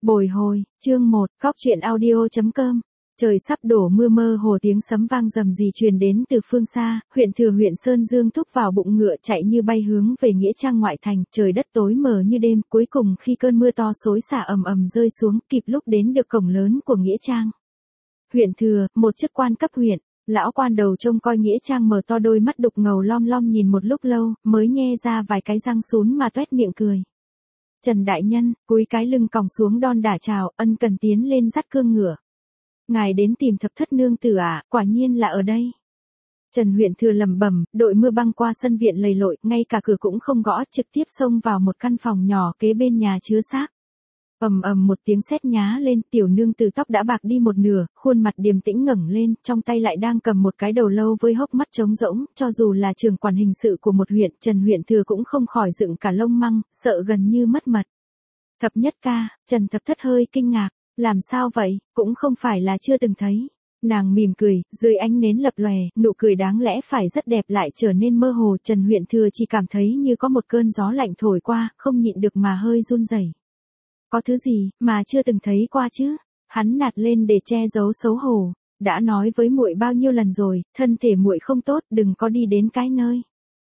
Bồi hồi, chương 1, Cóc truyện audio.com. Trời sắp đổ mưa, mơ hồ tiếng sấm vang rầm rì truyền đến từ phương xa, huyện Thừa huyện Sơn Dương thúc vào bụng ngựa chạy như bay hướng về nghĩa trang ngoại thành, trời đất tối mờ như đêm, cuối cùng khi cơn mưa to xối xả ầm ầm rơi xuống, kịp lúc đến được cổng lớn của nghĩa trang. Huyện Thừa, một chức quan cấp huyện, lão quan đầu trông coi nghĩa trang mở to đôi mắt đục ngầu lom lom nhìn một lúc lâu, mới nhe ra vài cái răng sún mà toét miệng cười. Trần đại nhân, cúi cái lưng còng xuống đon đả chào, ân cần tiến lên dắt cương ngựa. Ngài đến tìm thập thất nương tử à, quả nhiên là ở đây. Trần huyện Thừa lẩm bẩm, đội mưa băng qua sân viện lầy lội, ngay cả cửa cũng không gõ, trực tiếp xông vào một căn phòng nhỏ kế bên nhà chứa xác. Ầm ầm một tiếng sét nhá lên, tiểu nương tử tóc đã bạc đi một nửa, khuôn mặt điềm tĩnh ngẩng lên, trong tay lại đang cầm một cái đầu lâu với hốc mắt trống rỗng, cho dù là trưởng quản hình sự của một huyện, Trần huyện Thừa cũng không khỏi dựng cả lông măng, sợ gần như mất mật. Thập nhất ca, Trần thập thất hơi kinh ngạc, làm sao vậy, cũng không phải là chưa từng thấy. Nàng mỉm cười, dưới ánh nến lập lòe, nụ cười đáng lẽ phải rất đẹp lại trở nên mơ hồ. Trần huyện Thừa chỉ cảm thấy như có một cơn gió lạnh thổi qua, không nhịn được mà hơi run rẩy. Có thứ gì mà chưa từng thấy qua chứ? Hắn nạt lên để che giấu xấu hổ. Đã nói với muội bao nhiêu lần rồi, thân thể muội không tốt, đừng có đi đến cái nơi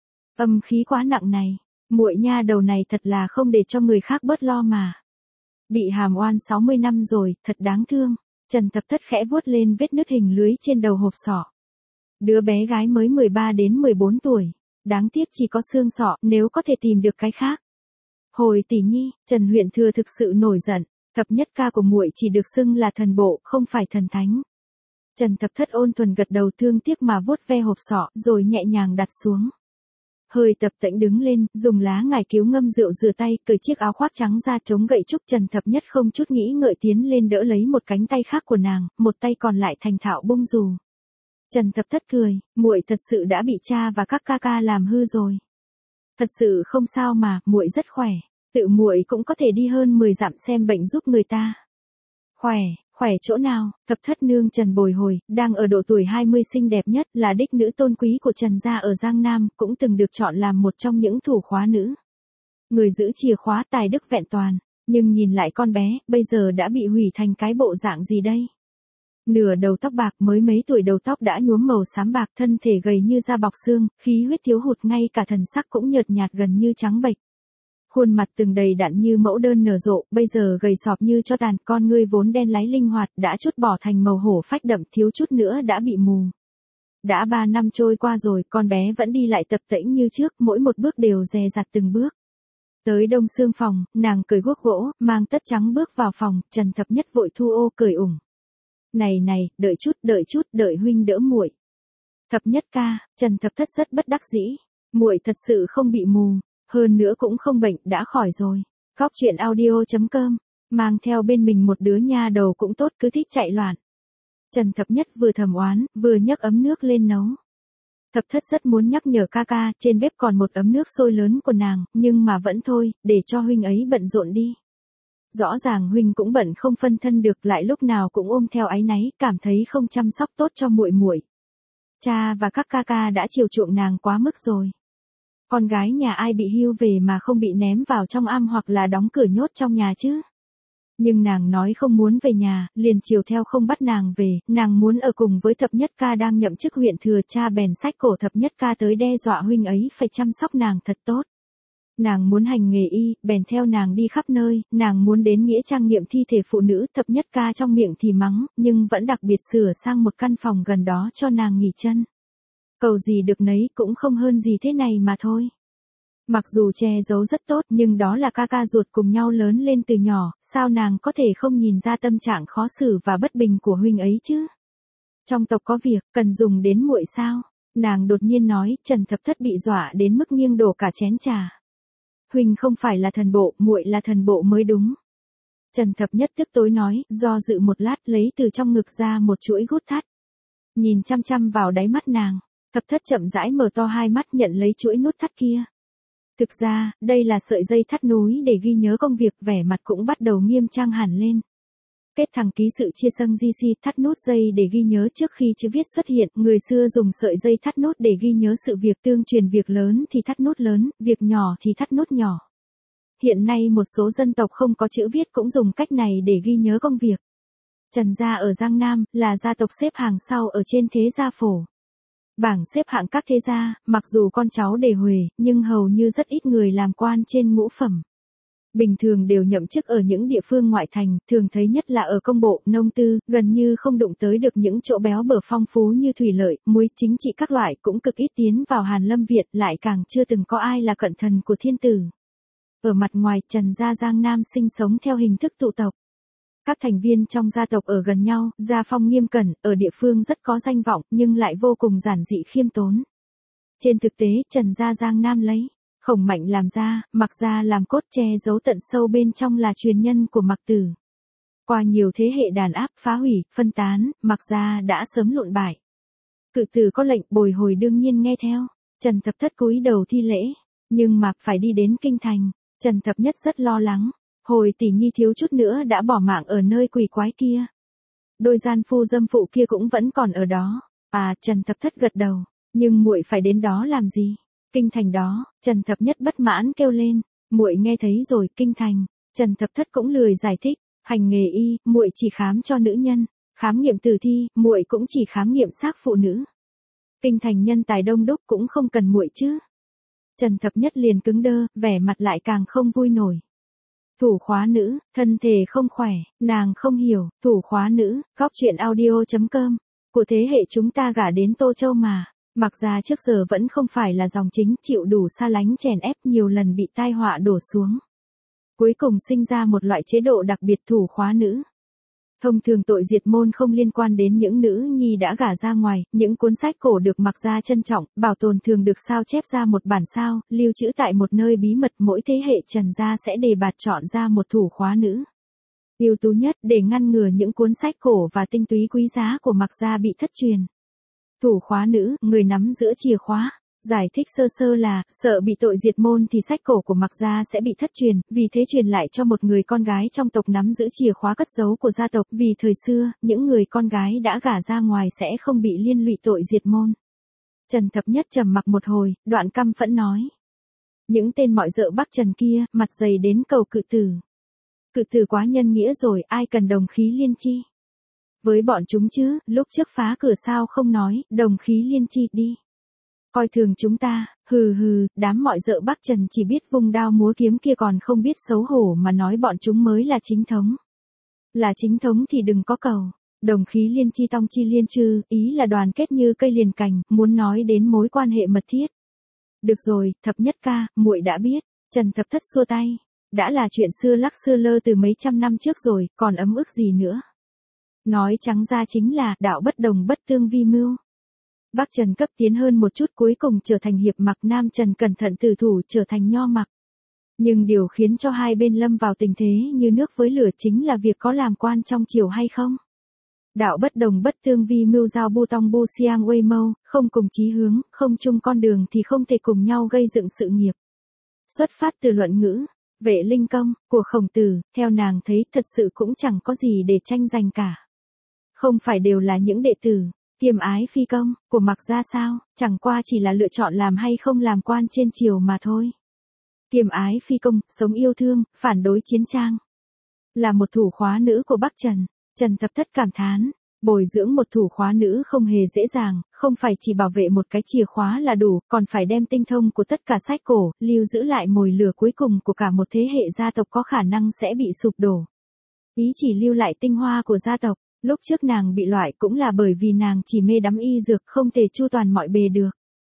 âm khí quá nặng này. Muội nha đầu này thật là không để cho người khác bớt lo mà. Bị hàm oan 60 năm rồi, thật đáng thương. Trần thập thất khẽ vuốt lên vết nứt hình lưới trên đầu hộp sọ. Đứa bé gái mới 13 đến 14 tuổi. Đáng tiếc chỉ có xương sọ, nếu có thể tìm được cái khác. Hồi tỷ nhi, Trần huyện Thừa thực sự nổi giận, thập nhất ca của muội chỉ được xưng là thần bộ, không phải thần thánh. Trần thập thất ôn thuần gật đầu thương tiếc mà vuốt ve hộp sọ, rồi nhẹ nhàng đặt xuống. Hơi tập tễnh đứng lên, dùng lá ngải cứu ngâm rượu rửa tay, cởi chiếc áo khoác trắng ra chống gậy trúc. Trần thập nhất không chút nghĩ ngợi tiến lên đỡ lấy một cánh tay khác của nàng, một tay còn lại thành thạo bung dù. Trần thập thất cười, muội thật sự đã bị cha và các ca ca làm hư rồi. Thật sự không sao mà, muội rất khỏe, tự muội cũng có thể đi hơn 10 dặm xem bệnh giúp người ta. Khỏe, khỏe chỗ nào? Thập thất nương Trần bồi hồi, đang ở độ tuổi 20 xinh đẹp nhất, là đích nữ tôn quý của Trần gia ở Giang Nam, cũng từng được chọn làm một trong những thủ khóa nữ. Người giữ chìa khóa tài đức vẹn toàn, nhưng nhìn lại con bé, bây giờ đã bị hủy thành cái bộ dạng gì đây? Nửa đầu tóc bạc, mới mấy tuổi đầu tóc đã nhuốm màu xám bạc, thân thể gầy như da bọc xương, khí huyết thiếu hụt, ngay cả thần sắc cũng nhợt nhạt gần như trắng bệch. Khuôn mặt từng đầy đặn như mẫu đơn nở rộ, bây giờ gầy sọp như cho tàn, con ngươi vốn đen láy linh hoạt, đã chút bỏ thành màu hổ phách đậm, thiếu chút nữa đã bị mù. Đã 3 năm trôi qua rồi, con bé vẫn đi lại tập tễnh như trước, mỗi một bước đều dè dặt từng bước. Tới đông xương phòng, nàng cởi guốc gỗ, mang tất trắng bước vào phòng, Trần thập nhất vội thu ô cởi ủng. Này này, đợi chút, đợi huynh đỡ muội. Thập nhất ca, Trần thập thất rất bất đắc dĩ. Muội thật sự không bị mù, hơn nữa cũng không bệnh, đã khỏi rồi. Cóc truyện audio.com, mang theo bên mình một đứa nha đầu cũng tốt, cứ thích chạy loạn. Trần thập nhất vừa thầm oán, vừa nhấc ấm nước lên nấu. Thập thất rất muốn nhắc nhở ca ca, trên bếp còn một ấm nước sôi lớn của nàng, nhưng mà vẫn thôi, để cho huynh ấy bận rộn đi. Rõ ràng huynh cũng bận không phân thân được, lại lúc nào cũng ôm theo áy náy, cảm thấy không chăm sóc tốt cho muội muội. Cha và các ca ca đã chiều chuộng nàng quá mức rồi. Con gái nhà ai bị hưu về mà không bị ném vào trong am hoặc là đóng cửa nhốt trong nhà chứ? Nhưng nàng nói không muốn về nhà, liền chiều theo không bắt nàng về, nàng muốn ở cùng với thập nhất ca đang nhậm chức huyện Thừa. Cha bèn xách cổ thập nhất ca tới đe dọa huynh ấy phải chăm sóc nàng thật tốt. Nàng muốn hành nghề y, bèn theo nàng đi khắp nơi, nàng muốn đến nghĩa trang nghiệm thi thể phụ nữ, thập nhất ca trong miệng thì mắng, nhưng vẫn đặc biệt sửa sang một căn phòng gần đó cho nàng nghỉ chân. Cầu gì được nấy, cũng không hơn gì thế này mà thôi. Mặc dù che giấu rất tốt, nhưng đó là ca ca ruột cùng nhau lớn lên từ nhỏ, sao nàng có thể không nhìn ra tâm trạng khó xử và bất bình của huynh ấy chứ? Trong tộc có việc, cần dùng đến muội sao? Nàng đột nhiên nói. Trần thập thất bị dọa đến mức nghiêng đổ cả chén trà. Huynh không phải là thần bộ, muội là thần bộ mới đúng. Trần thập nhất tức tối nói, do dự một lát lấy từ trong ngực ra một chuỗi gút thắt. Nhìn chăm chăm vào đáy mắt nàng, thập thất chậm rãi mở to hai mắt nhận lấy chuỗi nút thắt kia. Thực ra, đây là sợi dây thắt núi để ghi nhớ công việc, vẻ mặt cũng bắt đầu nghiêm trang hẳn lên. Kết thằng ký sự chia sân GC, thắt nút dây để ghi nhớ trước khi chữ viết xuất hiện, người xưa dùng sợi dây thắt nút để ghi nhớ sự việc tương truyền, việc lớn thì thắt nút lớn, việc nhỏ thì thắt nút nhỏ. Hiện nay một số dân tộc không có chữ viết cũng dùng cách này để ghi nhớ công việc. Trần gia ở Giang Nam, là gia tộc xếp hàng sau ở trên thế gia phổ. Bảng xếp hạng các thế gia, mặc dù con cháu đề huề, nhưng hầu như rất ít người làm quan trên ngũ phẩm. Bình thường đều nhậm chức ở những địa phương ngoại thành, thường thấy nhất là ở công bộ, nông tư, gần như không đụng tới được những chỗ béo bở phong phú như thủy lợi, muối, chính trị các loại, cũng cực ít tiến vào Hàn Lâm Việt, lại càng chưa từng có ai là cận thần của thiên tử. Ở mặt ngoài, Trần gia Giang Nam sinh sống theo hình thức tụ tộc. Các thành viên trong gia tộc ở gần nhau, gia phong nghiêm cẩn, ở địa phương rất có danh vọng, nhưng lại vô cùng giản dị khiêm tốn. Trên thực tế, Trần gia Giang Nam lấy Khổng Mạnh làm gia, Mạc gia làm cốt, che giấu tận sâu bên trong là truyền nhân của Mạc Tử. Qua nhiều thế hệ đàn áp, phá hủy, phân tán, Mạc gia đã sớm lụn bại. Cự tử có lệnh bồi hồi đương nhiên nghe theo. Trần Thập Thất cúi đầu thi lễ, nhưng Mạc phải đi đến kinh thành. Trần Thập Nhất rất lo lắng. Hồi tỷ nhi thiếu chút nữa đã bỏ mạng ở nơi quỷ quái kia. Đôi gian phu dâm phụ kia cũng vẫn còn ở đó. À, Trần Thập Thất gật đầu. Nhưng muội phải đến đó làm gì? Kinh thành đó. Trần Thập Nhất bất mãn kêu lên. Muội nghe thấy rồi, kinh thành. Trần Thập Thất cũng lười giải thích. Hành nghề y, muội chỉ khám cho nữ nhân. Khám nghiệm tử thi, muội cũng chỉ khám nghiệm xác phụ nữ. Kinh thành nhân tài đông đúc cũng không cần muội chứ. Trần Thập Nhất liền cứng đơ, vẻ mặt lại càng không vui nổi. Thủ khóa nữ, thân thể không khỏe, nàng không hiểu. Thủ khóa nữ, góc chuyện audio.com. Của thế hệ chúng ta gả đến Tô Châu mà. Mặc ra trước giờ vẫn không phải là dòng chính, chịu đủ xa lánh chèn ép, nhiều lần bị tai họa đổ xuống. Cuối cùng sinh ra một loại chế độ đặc biệt thủ khóa nữ. Thông thường tội diệt môn không liên quan đến những nữ nhi đã gả ra ngoài, những cuốn sách cổ được Mặc gia trân trọng, bảo tồn thường được sao chép ra một bản sao, lưu trữ tại một nơi bí mật, mỗi thế hệ Trần gia sẽ đề bạt chọn ra một thủ khóa nữ ưu tú nhất để ngăn ngừa những cuốn sách cổ và tinh túy quý giá của Mặc gia bị thất truyền. Thủ khóa nữ, người nắm giữ chìa khóa. Giải thích sơ sơ là, sợ bị tội diệt môn thì sách cổ của Mạc gia sẽ bị thất truyền, vì thế truyền lại cho một người con gái trong tộc nắm giữ chìa khóa cất giấu của gia tộc, vì thời xưa, những người con gái đã gả ra ngoài sẽ không bị liên lụy tội diệt môn. Trần Thập Nhất trầm mặc một hồi, đoạn căm phẫn nói. Những tên mọi dợ Bắc Trần kia, mặt dày đến cầu cự tử. Cự tử quá nhân nghĩa rồi, ai cần đồng khí liên chi. Với bọn chúng chứ, lúc trước phá cửa sao không nói, đồng khí liên chi đi. Coi thường chúng ta, hừ hừ, đám mọi dợ Bắc Trần chỉ biết vung đao múa kiếm kia còn không biết xấu hổ mà nói bọn chúng mới là chính thống. Là chính thống thì đừng có cầu. Đồng khí liên chi tong chi liên chư, ý là đoàn kết như cây liền cành, muốn nói đến mối quan hệ mật thiết. Được rồi, Thập Nhất ca, muội đã biết. Trần Thập Thất xua tay. Đã là chuyện xưa lắc xưa lơ từ mấy trăm năm trước rồi, còn ấm ức gì nữa. Nói trắng ra chính là, đạo bất đồng bất tương vi mưu. Bắc Trần cấp tiến hơn một chút cuối cùng trở thành hiệp Mặc, Nam Trần cẩn thận tử thủ trở thành nho Mặc. Nhưng điều khiến cho hai bên lâm vào tình thế như nước với lửa chính là việc có làm quan trong triều hay không. Đạo bất đồng bất tương vi mưu giao bu tong bu siang uê mâu, không cùng chí hướng, không chung con đường thì không thể cùng nhau gây dựng sự nghiệp. Xuất phát từ luận ngữ, Vệ Linh Công, của Khổng Tử, theo nàng thấy thật sự cũng chẳng có gì để tranh giành cả. Không phải đều là những đệ tử. Kiêm ái phi công, của Mạc gia sao, chẳng qua chỉ là lựa chọn làm hay không làm quan trên triều mà thôi. Kiêm ái phi công, sống yêu thương, phản đối chiến trang. Là một thủ khóa nữ của Bắc Trần, Trần Thập Thất cảm thán, bồi dưỡng một thủ khóa nữ không hề dễ dàng, không phải chỉ bảo vệ một cái chìa khóa là đủ, còn phải đem tinh thông của tất cả sách cổ, lưu giữ lại mồi lửa cuối cùng của cả một thế hệ gia tộc có khả năng sẽ bị sụp đổ. Ý chỉ lưu lại tinh hoa của gia tộc. Lúc trước nàng bị loại cũng là bởi vì nàng chỉ mê đắm y dược không thể chu toàn mọi bề được.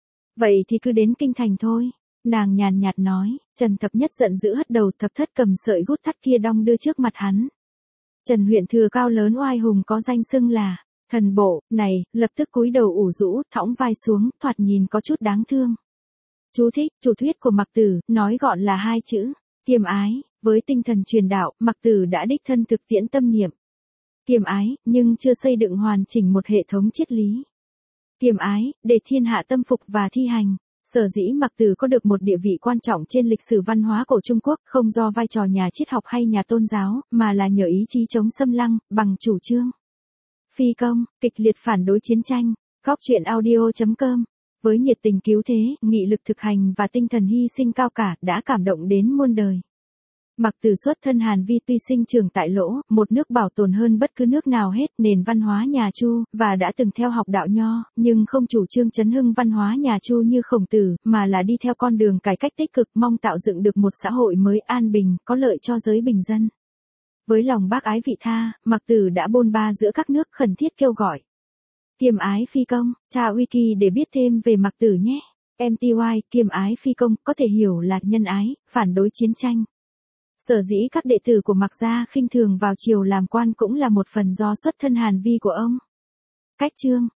Vậy thì cứ đến kinh thành thôi. Nàng nhàn nhạt nói, Trần Thập Nhất giận dữ hất đầu. Thập Thất cầm sợi gút thắt kia đong đưa trước mặt hắn. Trần huyện thừa cao lớn oai hùng có danh xưng là thần bộ, này, lập tức cúi đầu ủ rũ, thõng vai xuống, thoạt nhìn có chút đáng thương. Chú thích, chủ thuyết của Mạc Tử, nói gọn là hai chữ, kiêm ái, với tinh thần truyền đạo, Mạc Tử đã đích thân thực tiễn tâm niệm. Kiêm ái, nhưng chưa xây dựng hoàn chỉnh một hệ thống triết lý. Kiêm ái, để thiên hạ tâm phục và thi hành. Sở dĩ Mạc Tử có được một địa vị quan trọng trên lịch sử văn hóa của Trung Quốc, không do vai trò nhà triết học hay nhà tôn giáo, mà là nhờ ý chí chống xâm lăng, bằng chủ trương. Phi công, kịch liệt phản đối chiến tranh. Góc chuyện audio.com. Với nhiệt tình cứu thế, nghị lực thực hành và tinh thần hy sinh cao cả, đã cảm động đến muôn đời. Mặc Tử xuất thân Hàn Vi tuy sinh trưởng tại Lỗ, một nước bảo tồn hơn bất cứ nước nào hết nền văn hóa nhà Chu, và đã từng theo học đạo Nho, nhưng không chủ trương chấn hưng văn hóa nhà Chu như Khổng Tử, mà là đi theo con đường cải cách tích cực mong tạo dựng được một xã hội mới an bình, có lợi cho giới bình dân. Với lòng bác ái vị tha, Mặc Tử đã bôn ba giữa các nước khẩn thiết kêu gọi kiêm ái phi công, tra wiki để biết thêm về Mặc Tử nhé. MTY, kiêm ái phi công, có thể hiểu là nhân ái, phản đối chiến tranh. Sở dĩ các đệ tử của Mặc gia khinh thường vào triều làm quan cũng là một phần do xuất thân Hàn Vi của ông. Cách chương